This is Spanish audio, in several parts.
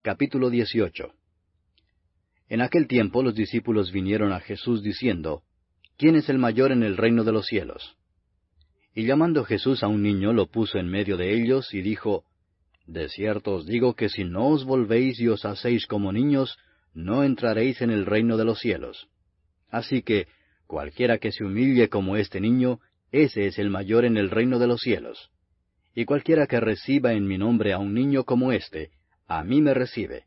Capítulo 18. En aquel tiempo los discípulos vinieron a Jesús diciendo, ¿Quién es el mayor en el reino de los cielos? Y llamando Jesús a un niño, lo puso en medio de ellos, y dijo, De cierto os digo que si no os volvéis y os hacéis como niños, no entraréis en el reino de los cielos. Así que, cualquiera que se humille como este niño, ese es el mayor en el reino de los cielos. Y cualquiera que reciba en mi nombre a un niño como éste, a mí me recibe.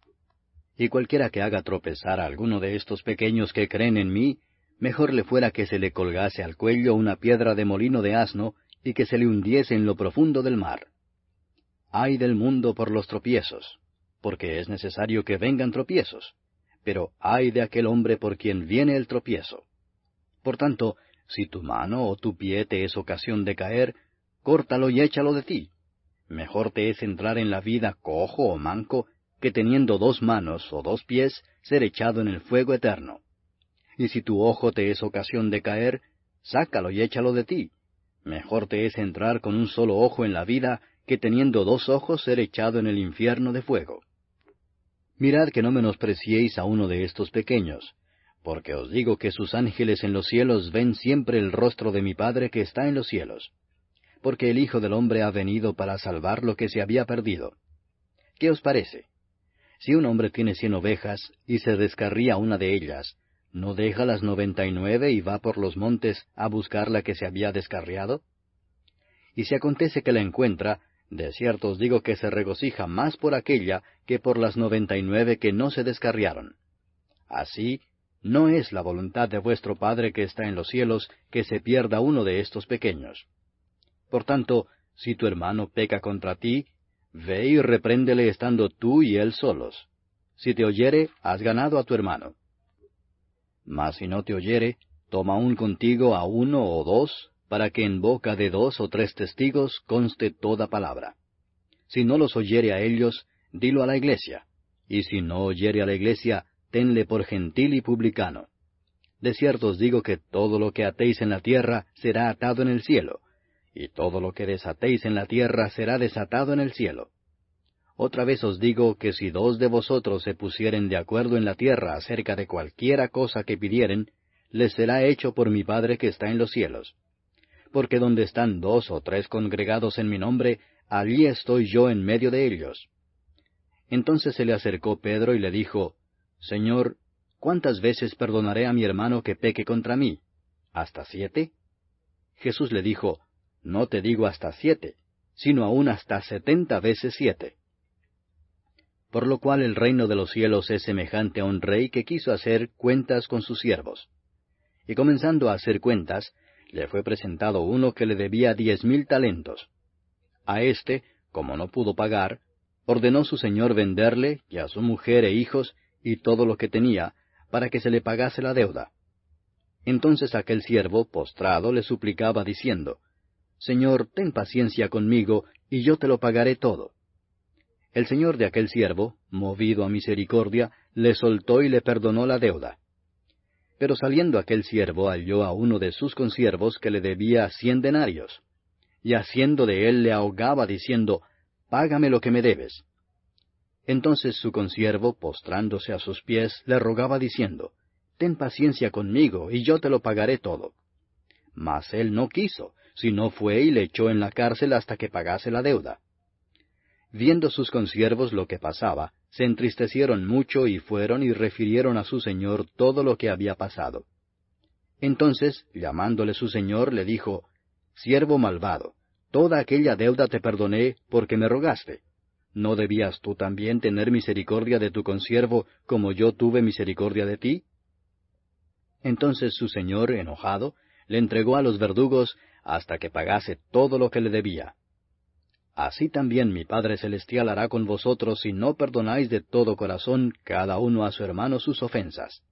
Y cualquiera que haga tropezar a alguno de estos pequeños que creen en mí, mejor le fuera que se le colgase al cuello una piedra de molino de asno, y que se le hundiese en lo profundo del mar. Ay del mundo por los tropiezos, porque es necesario que vengan tropiezos, pero ay de aquel hombre por quien viene el tropiezo. Por tanto, si tu mano o tu pie te es ocasión de caer, córtalo y échalo de ti. Mejor te es entrar en la vida cojo o manco, que teniendo 2 manos o 2 pies, ser echado en el fuego eterno. Y si tu ojo te es ocasión de caer, sácalo y échalo de ti. Mejor te es entrar con un solo ojo en la vida, que teniendo 2 ojos ser echado en el infierno de fuego. Mirad que no menospreciéis a uno de estos pequeños, porque os digo que sus ángeles en los cielos ven siempre el rostro de mi Padre que está en los cielos. Porque el Hijo del Hombre ha venido para salvar lo que se había perdido. ¿Qué os parece? Si un hombre tiene 100 ovejas, y se descarría una de ellas, ¿no deja las 99 y va por los montes a buscar la que se había descarriado? Y si acontece que la encuentra, de cierto os digo que se regocija más por aquella que por las 99 que no se descarriaron. Así, no es la voluntad de vuestro Padre que está en los cielos que se pierda uno de estos pequeños. Por tanto, si tu hermano peca contra ti, ve y repréndele estando tú y él solos. Si te oyere, has ganado a tu hermano. Mas si no te oyere, toma aún contigo a 1 o 2, para que en boca de 2 o 3 testigos conste toda palabra. Si no los oyere a ellos, dilo a la iglesia. Y si no oyere a la iglesia, tenle por gentil y publicano. De cierto os digo que todo lo que atéis en la tierra será atado en el cielo, y todo lo que desatéis en la tierra será desatado en el cielo. Otra vez os digo que si 2 de vosotros se pusieren de acuerdo en la tierra acerca de cualquiera cosa que pidieren, les será hecho por mi Padre que está en los cielos. Porque donde están 2 o 3 congregados en mi nombre, allí estoy yo en medio de ellos. Entonces se le acercó Pedro y le dijo, Señor, ¿cuántas veces perdonaré a mi hermano que peque contra mí? ¿Hasta 7? Jesús le dijo, No te digo hasta 7, sino aún hasta 70 veces 7. Por lo cual el reino de los cielos es semejante a un rey que quiso hacer cuentas con sus siervos. Y comenzando a hacer cuentas, le fue presentado uno que le debía 10,000 talentos. A éste, como no pudo pagar, ordenó su señor venderle, y a su mujer e hijos, y todo lo que tenía, para que se le pagase la deuda. Entonces aquel siervo, postrado, le suplicaba diciendo, Señor, ten paciencia conmigo, y yo te lo pagaré todo. El señor de aquel siervo, movido a misericordia, le soltó y le perdonó la deuda. Pero saliendo aquel siervo halló a uno de sus consiervos que le debía 100 denarios, y haciendo de él le ahogaba diciendo, Págame lo que me debes. Entonces su consiervo, postrándose a sus pies, le rogaba diciendo, Ten paciencia conmigo, y yo te lo pagaré todo. Mas él no quiso, sino fue y le echó en la cárcel hasta que pagase la deuda. Viendo sus consiervos lo que pasaba, se entristecieron mucho y fueron y refirieron a su señor todo lo que había pasado. Entonces, llamándole su señor, le dijo, Siervo malvado, toda aquella deuda te perdoné porque me rogaste. ¿No debías tú también tener misericordia de tu consiervo como yo tuve misericordia de ti? Entonces su señor, enojado, le entregó a los verdugos hasta que pagase todo lo que le debía. Así también mi Padre Celestial hará con vosotros si no perdonáis de todo corazón cada uno a su hermano sus ofensas.